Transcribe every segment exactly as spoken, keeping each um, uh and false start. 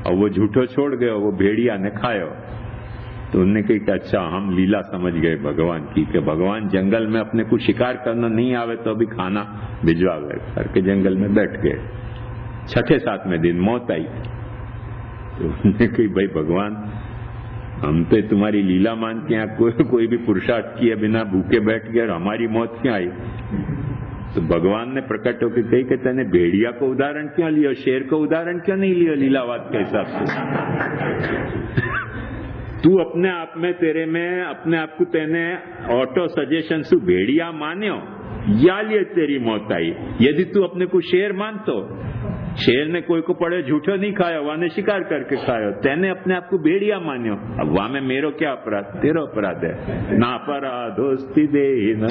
और वो झूठो छोड़ गयो, वो भेड़िया ने खायो। तो उनने कही कि अच्छा हम लीला समझ गए भगवान की, कि भगवान जंगल में अपने को शिकार करना नहीं आवे तो अभी खाना भिजवावे करके जंगल में बैठ गए। छठे सातवें दिन मौत आई। तो उन्होंने कही भाई भगवान, हम तो तुम्हारी लीला मानते हैं, कोई कोई भी पुरुषार्थ किए बिना भूखे बैठ गए और हमारी मौत क्यों आई? तो भगवान ने प्रकट होकर कही कि तेने भेड़िया को उदाहरण क्यों लियो, शेर को उदाहरण क्यों नहीं लियो लीलावाद के हिसाब से? तू अपने आप में, तेरे में अपने आप को तेने ऑटो सजेशन से भेड़िया मान्यो, या लिए तेरी मौत आई। यदि तू अपने को शेर मानतो, शेर ने कोई को पड़े झूठो नहीं खाया, वहां ने शिकार करके खायो, तेने अपने आप को भेड़िया मान्यो। अब वहां में मेरो क्या अपराध? तेरा अपराध है। ना अपराधोस्ति देहिन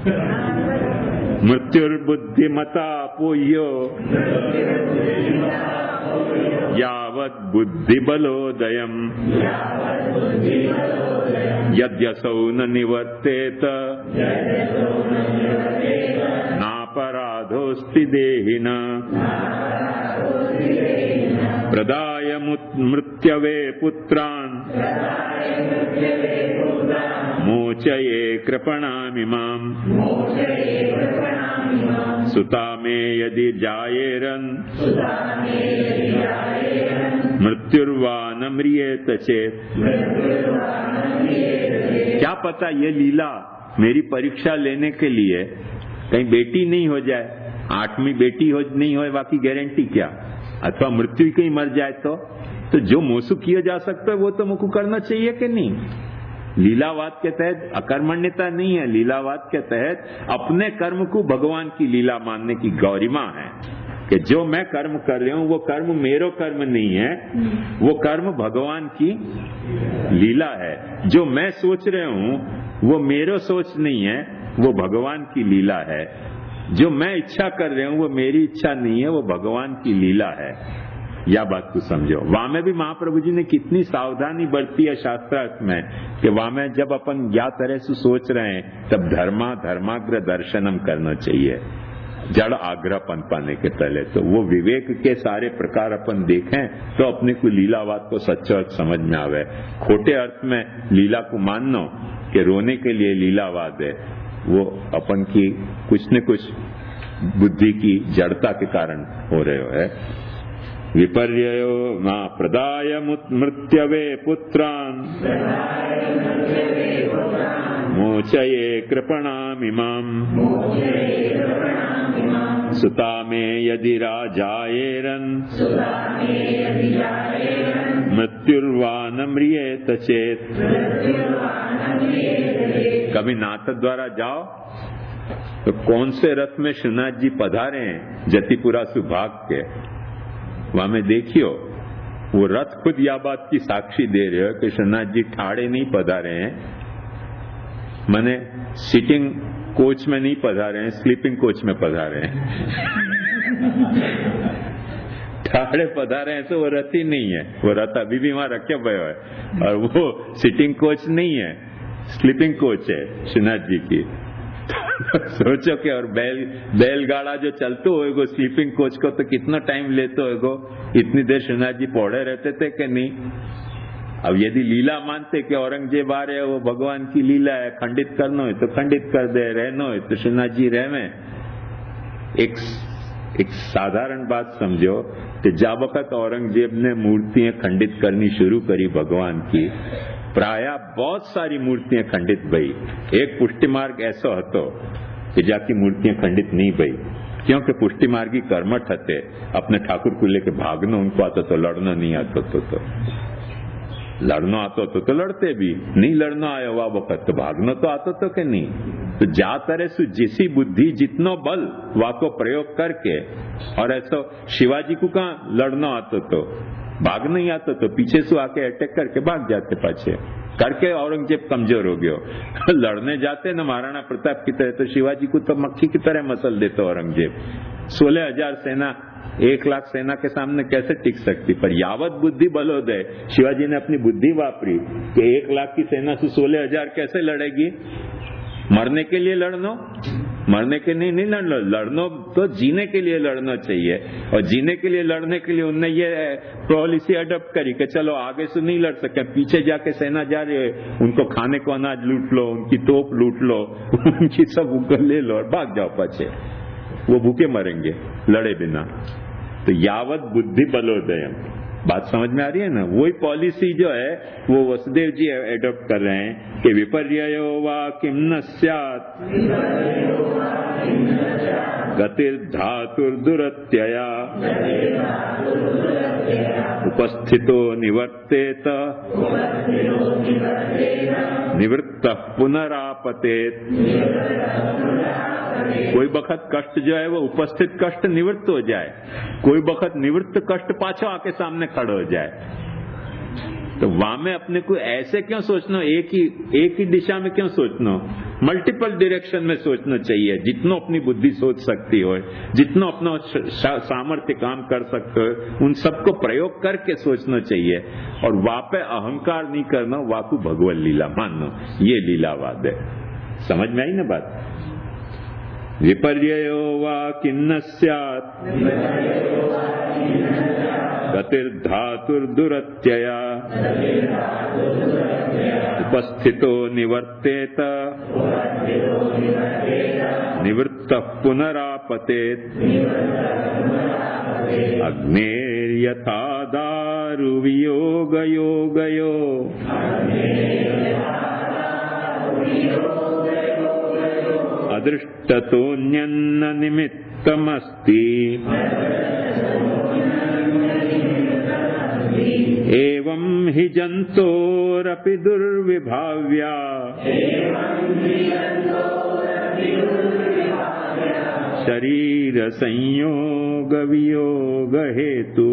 मृत्युर्बुद्धिमता पोह्यो यावत् बुद्धि बलोदयम यद्यसौ न निवर्तेत नापराधोस्ति देहिना प्रदाय मृत्यवे पुत्रान् मोचये कृपणामिमाम् सुता मे यदि जायेरन् मृत्युर्वा न म्रियेत चेत्। क्या पता ये लीला मेरी परीक्षा लेने के लिए कहीं बेटी नहीं हो जाए, आठवीं बेटी हो नहीं हो, बाकी गारंटी क्या? अथवा मृत्यु कहीं मर जाए तो तो जो मोसु किया जा सकता है वो तो मुझको करना चाहिए कि नहीं? लीलावाद के तहत अकर्मण्यता नहीं है। लीलावाद के तहत अपने कर्म को भगवान की लीला मानने की गौरिमा है कि जो मैं कर्म कर रहा हूं वो कर्म मेरो कर्म नहीं है, वो कर्म भगवान की लीला है। जो मैं सोच रहा हूं वो मेरो सोच नहीं है, वो भगवान की लीला है। जो मैं इच्छा कर रहा हूं वो मेरी इच्छा नहीं है, वो भगवान की लीला है। यह बात को समझो। वहां में भी महाप्रभु जी ने कितनी सावधानी बरती है शास्त्रार्थ में कि वहां में जब अपन या तरह से सोच रहे हैं तब धर्मा धर्माग्र दर्शनम करना चाहिए, जड़ आग्रहपन पाने के पहले। तो वो विवेक के सारे प्रकार अपन देखें तो अपने को लीलावाद को सच्चा अर्थ समझ में आवे। खोटे अर्थ में लीला को मानना कि रोने के लिए लीलावाद है, वो अपन की कुछ न कुछ बुद्धि की जड़ता के कारण हो रहे है। विपर्ययो न प्रदाय मृत्यवे पुत्रान् मोचये कृपणामिमाम् सुता मे यदि राजायेरन् मृत्युर्वा न म्रियेत चेत्। कभी नाथ द्वारा जाओ तो कौन से रथ में श्रीनाथ जी पधारे हैं जतिपुरा सुभाग के, वहां में देखियो वो रथ खुद या बात की साक्षी दे रहे हो कि श्रीनाथ जी ठाड़े नहीं पधारे हैं, माने सिटिंग कोच में नहीं पधारे हैं, स्लीपिंग कोच में पधारे हैं। ठाड़े पधारे हैं तो वो रथ ही नहीं है, वो रथ अभी भी वहां रखे हुए है और वो सिटिंग कोच नहीं है, स्लीपिंग कोच है श्रीनाथ जी की। सोचो कि और बैल बैलगाड़ा जो चलते होएगो स्लीपिंग कोच को तो कितना टाइम लेते होएगो, इतनी देर श्रीनाथ जी पौड़े रहते थे कि नहीं? अब यदि लीला मानते कि औरंगजेब आ रहे वो भगवान की लीला है, खंडित करना हो तो खंडित कर दे, रहना हो तो श्रीनाथ जी रहे। एक एक साधारण बात समझो कि जब वक्त औरंगजेब ने मूर्तियां खंडित करनी शुरू करी भगवान की, प्राय बहुत सारी मूर्तियां खंडित भई। एक पुष्टि मार्ग ऐसा हतो कि जाकी मूर्तियां खंडित नहीं भई, क्योंकि पुष्टि मार्गी कर्मठ हते, अपने ठाकुर को लेके भागना उनको आता तो लड़ना नहीं आता तो, तो लड़ना आता तो, तो लड़ते भी नहीं, लड़ना आया हुआ वक्त तो भागना तो आता तो कि नहीं। तो जा तरह से जिसी बुद्धि जितना बल वाको प्रयोग करके, और ऐसा शिवाजी को कहा लड़ना आता तो, भाग नहीं आता तो पीछे से आके अटैक करके भाग जाते पाछे करके, औरंगजेब कमजोर हो गयो। लड़ने जाते न महाराणा प्रताप की तरह तो शिवाजी को तो मक्खी की तरह मसल देते औरंगजेब। सोलह हजार सेना एक लाख सेना के सामने कैसे टिक सकती? पर यावत बुद्धि बलोदय, शिवाजी ने अपनी बुद्धि वापरी कि एक लाख की सेना से सोलह हजार कैसे लड़ेगी। मरने के लिए लड़नो, मरने के लिए नहीं लड़नो, लड़नो तो जीने के लिए लड़ना चाहिए। और जीने के लिए लड़ने के लिए उनने ये पॉलिसी अडॉप्ट करी कि चलो आगे से नहीं लड़ सके, पीछे जाके सेना जा रही है, उनको खाने को अनाज लूट लो, उनकी तोप लूट लो, उनकी सब उनको ले लो और भाग जाओ पीछे, वो भूखे मरेंगे लड़े बिना। तो यावत बुद्धि बलोदयम, बात समझ में आ रही है ना? वही पॉलिसी जो है वो वसुदेव जी एडॉप्ट कर रहे हैं कि विपर्ययो वा किम न स्यात् गतिर्धातुर्दुरत्यया उपस्थितो निवर्तेत निवृत्तः पुनरापतेत। कोई बखत कष्ट जो है वो उपस्थित कष्ट निवृत्त हो जाए, कोई बखत निवृत्त कष्ट पाछो आके सामने खड़े हो जाए। तो वहां में अपने को ऐसे क्यों सोचना, एक ही एक ही दिशा में क्यों सोचना, मल्टीपल डायरेक्शन में सोचना चाहिए। जितना अपनी बुद्धि सोच सकती हो, जितना अपना सामर्थ्य काम कर सकते हो, उन सबको प्रयोग करके सोचना चाहिए। और वहां पे अहंकार नहीं करना, वाकु भगवत लीला मानना, ये लीलावाद है। समझ में आई ना बात? विपर्ययो वा किन्न स्यात् गतिर्धातुर्दुरत्यया उपस्थितो निवर्तेत निवृत्तः पुनरापतेत। अग्नेर्यथा दारुवियोगयोगयो अदृष्टतोऽन्यन्न निमित्तमस्ति एवं हि जन्तोरपि दुर्विभाव्या शरीर संयोग वियोग हेतु।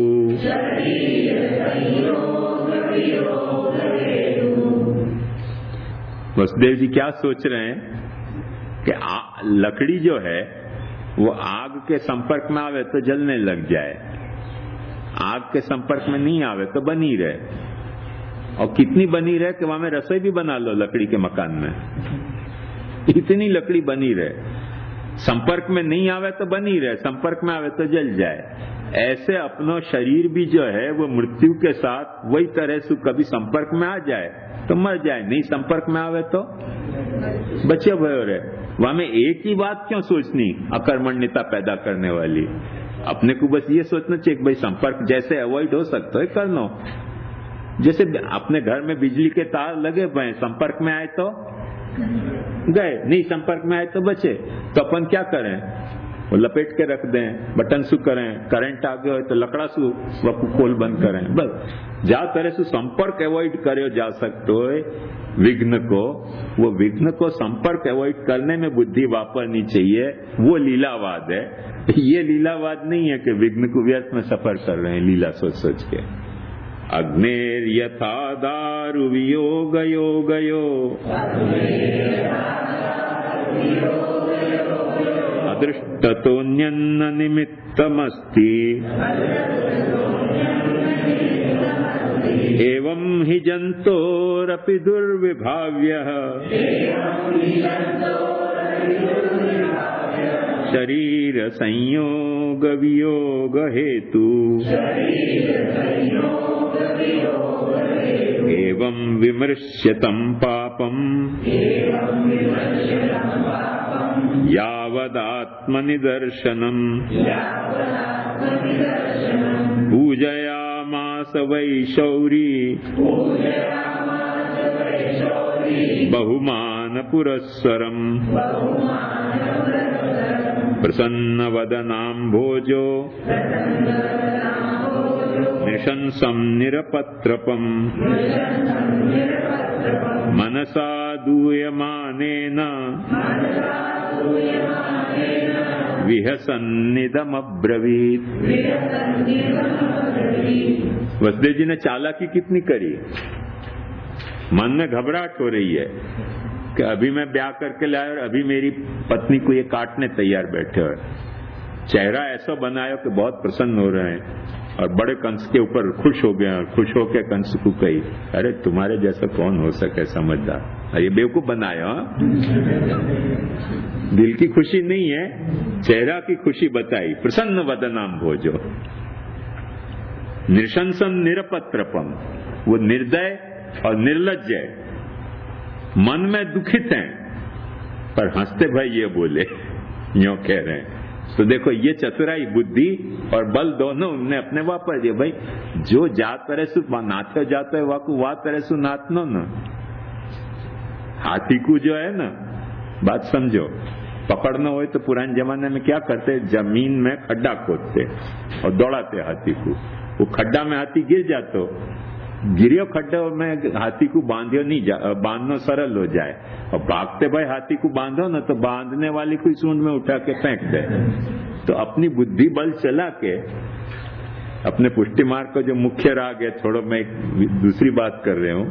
वसुदेव जी क्या सोच रहे हैं कि आ, लकड़ी जो है वो आग के संपर्क में आवे तो जलने लग जाए, आग के संपर्क में नहीं आवे तो बनी रहे। और कितनी बनी रहे कि वहां में रसोई भी बना लो लकड़ी के मकान में, इतनी लकड़ी बनी रहे। संपर्क में नहीं आवे तो बनी रहे, संपर्क में आवे तो जल जाए। ऐसे अपना शरीर भी जो है वो मृत्यु के साथ वही तरह से कभी संपर्क में आ जाए तो मर जाए, नहीं संपर्क में आवे तो बचे भयो रहे। वहां में एक ही बात क्यों सोचनी अकर्मण्यता पैदा करने वाली? अपने को बस ये सोचना चाहिए कि भाई संपर्क जैसे अवॉइड हो सकता है कर लो। जैसे अपने घर में बिजली के तार लगे हुए, संपर्क में आए तो गए, नहीं संपर्क में आए तो बचे। तो अपन क्या करें, वो लपेट के रख दें, बटन सु करें, करंट आ गया हो तो लकड़ा सु खोल बंद करें, बस जा तरह से संपर्क अवॉइड करे जा सकते हो विघ्न को। वो विघ्न को संपर्क अवॉइड करने में बुद्धि वापरनी चाहिए, वो लीलावाद है। ये लीलावाद नहीं है कि विघ्न को व्यर्थ में सफर कर रहे हैं लीला सोच सोच के। अग्नेर यथा दारु वियोग योगयो अदृष्टतोऽन्यन्न निमित्तमस्ति एवं हि जन्तोरपि दुर्विभाव्यः शरीर संयोग वियोग हेतु एवं विमृश्यतं पापम् यावदात्मनिदर्शनम् पूजयामास वै शौरी बहुमान पुरस्सरम् प्रसन्नवदनाम्भोजो निशंसं निरपत्रपम् मनसा दूयमानेन विहसन्निदमब्रवीत्। वसुदेव जी ने चालाकी कितनी करी, मन में घबराहट हो रही है कि अभी मैं ब्याह करके लाया और अभी मेरी पत्नी को ये काटने तैयार बैठे हो। चेहरा ऐसा बनाया कि बहुत प्रसन्न हो रहे हैं और बड़े कंस के ऊपर खुश हो गए। खुश होकर कंस को कही, अरे तुम्हारे जैसा कौन हो सके समझदार, ये बेवकूफ बनाया, दिल की खुशी नहीं है, चेहरा की खुशी बताई। प्रसन्न वदनाम भोजो, निशंसन निरपत्रपम, वो निर्दय और निर्लज्ज है, मन में दुखित हैं पर हंसते भाई ये बोले, यूं कह रहे हैं। तो देखो ये चतुराई, बुद्धि और बल दोनों उनने अपने वापर दिए। भाई जो जात तरह सु नाथो जातो है वाकू वा तरह सु नाथनो न। हाथी को जो है ना, बात समझो, पकड़ना हो तो पुराने जमाने में क्या करते, जमीन में खड्डा खोदते और दौड़ाते हाथी को। वो खड्डा में हाथी गिर जातो, गिरियो खड्डे में हाथी को बांधियो नहीं जा, बांधना सरल हो जाए। और भागते भाई हाथी को बांधो ना तो बांधने वाली कोई सूंड में उठा के फेंक दे। तो अपनी बुद्धि बल चला के अपने पुष्टि मार्ग का जो मुख्य राग है, थोड़ा मैं एक दूसरी बात कर रहे हूं,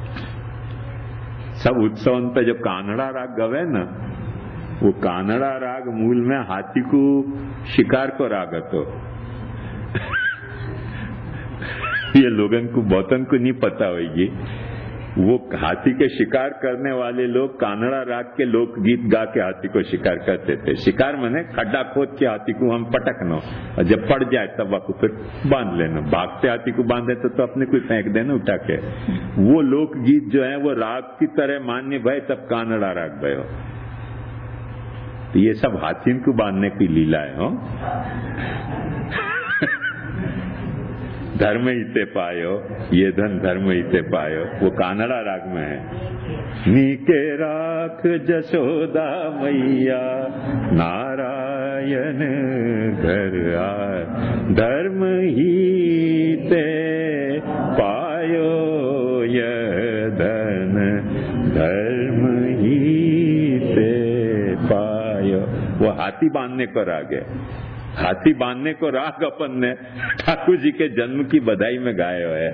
सब उत्सव पे जो कानड़ा राग गवे ना, वो कानड़ा राग मूल में हाथी को शिकार को राग तो ये लोगन को बहुतन को नहीं पता होगी। वो हाथी के शिकार करने वाले लोग कानड़ा राग के लोकगीत गा के हाथी को शिकार करते थे। शिकार माने खड्डा खोद के हाथी को हम पटकना, और जब पड़ जाए तब आपको फिर बांध लेना। भागते हाथी को बांधे तो, तो अपने कोई फेंक देना उठा के। वो लोकगीत जो है वो राग की तरह मान्य भय, तब कानड़ा राग भयो। तो ये सब हाथी को बांधने की लीला है। हो धर्म ही ते पायो, ये धन धर्म ही ते पायो, वो कानड़ा राग में है। नीके राख जशोदा मैया, नारायण घर आए, धर्म ही ते पायो, ये धन धर्म ही ते पायो। वो हाथी बांधने को राग है। हाथी बांधने को राग अपन ने ठाकुर जी के जन्म की बधाई में गाया है।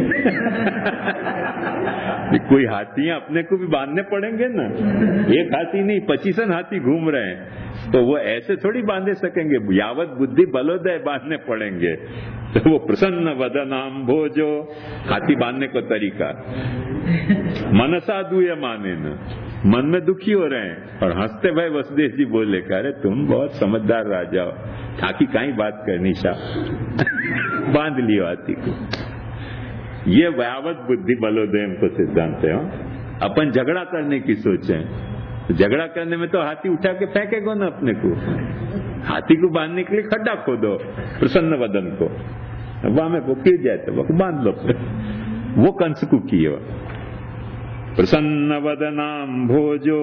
कोई हाथियां अपने को भी बांधने पड़ेंगे ना, एक हाथी नहीं पच्चीसन हाथी घूम रहे हैं, तो वो ऐसे थोड़ी बांधे सकेंगे, यावत बुद्धि बलोदय बांधने पड़ेंगे। तो वो प्रसन्न वदनाम भोजो, हाथी बांधने को तरीका। मनसा दुय माने न, मन में दुखी हो रहे हैं और हंसते भाई वसुदेव जी बोले, अरे तुम बहुत समझदार राजा हो, ठाकी कहीं बात करनी शाह बांध लियो हाथी को। ये व्यावत बुद्धि बलोदय को सिद्धांत है। अपन झगड़ा करने की सोचे, झगड़ा करने में तो हाथी उठा के फेंकेगा ना अपने को। हाथी को बांधने के लिए खड्डा खोदो प्रसन्न वदन को, वहां में वो गिर जाए तो वो बांध लो। वो कंस को किया। प्रसन्न वदनाम भोजो,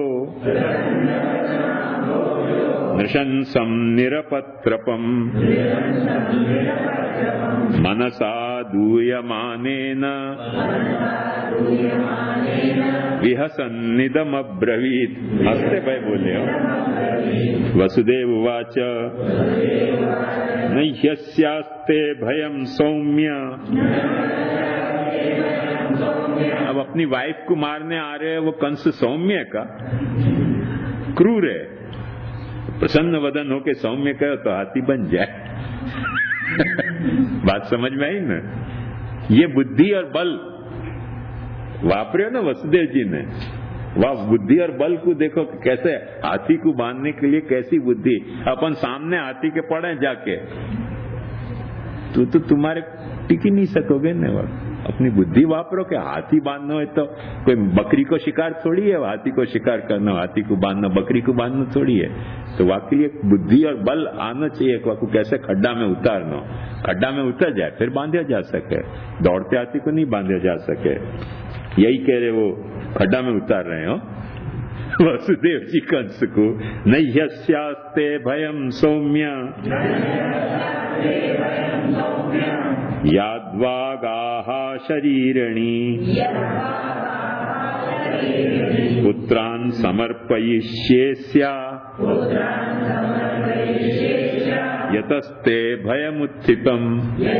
नृशंसं निरपत्रपम, मनसा दूयमानेन विहसन्निदमब्रवीत्। हंसते भाई बोले हो। वसुदेव उवाच नह्यस्यास्ते भयं सौम्य। अब अपनी वाइफ को मारने आ रहे हैं वो कंस सौम्य का, क्रूर है। प्रसन्न वदन होके सौम्य कहो तो हाथी बन जाए। बात समझ में आई ना। ये बुद्धि और बल वापरे ना वसुदेव जी ने। वाह, बुद्धि और बल को देखो कैसे, हाथी को बांधने के लिए कैसी बुद्धि। अपन सामने हाथी के पड़े जाके तो, तो तुम्हारे टिक ही नहीं सकोगे ना। वक्त अपनी बुद्धि वापरो कि हाथी बांधना है तो कोई बकरी को शिकार थोड़ी है, हाथी को शिकार करना, हाथी को बांधना, बकरी को बांधना थोड़ी है। तो वाकई एक बुद्धि और बल आना चाहिए को कैसे खड्डा में उतारना, खड्डा में उतर जाए फिर बांधा जा सके। दौड़ते हाथी को नहीं बांधा जा सके। यही कह रहे वो खड्डा में उतार रहे हो वसुदेव जी कंस को। नह्यस्यास्ते भयं सौम्य, याद्वागाः शरीरणी, पुत्रान् समर्पयिष्येस्या, यतस्ते भयमुत्थितम्।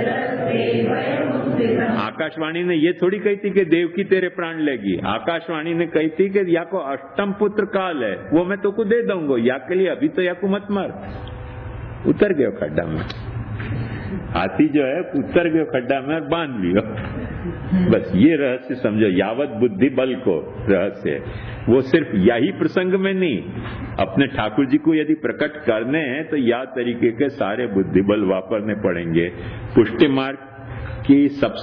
आकाशवाणी ने ये थोड़ी कही थी कि देवकी तेरे प्राण लेगी। आकाशवाणी ने कही थी कि या को अष्टम पुत्र काल है, वो मैं तो को दे दूंगा, या के लिए अभी तो या को मत मार। उतर गयो खड्डा में। हाथी जो है उतर गयो खड्डा में और बांध लियो। बस ये रहस्य समझो, यावत बुद्धि बल को रहस्य। वो सिर्फ यही प्रसंग में नहीं, अपने ठाकुर जी को यदि प्रकट करने हैं तो या तरीके के सारे बुद्धि बल वापरने पड़ेंगे। पुष्टि मार्ग की सबसे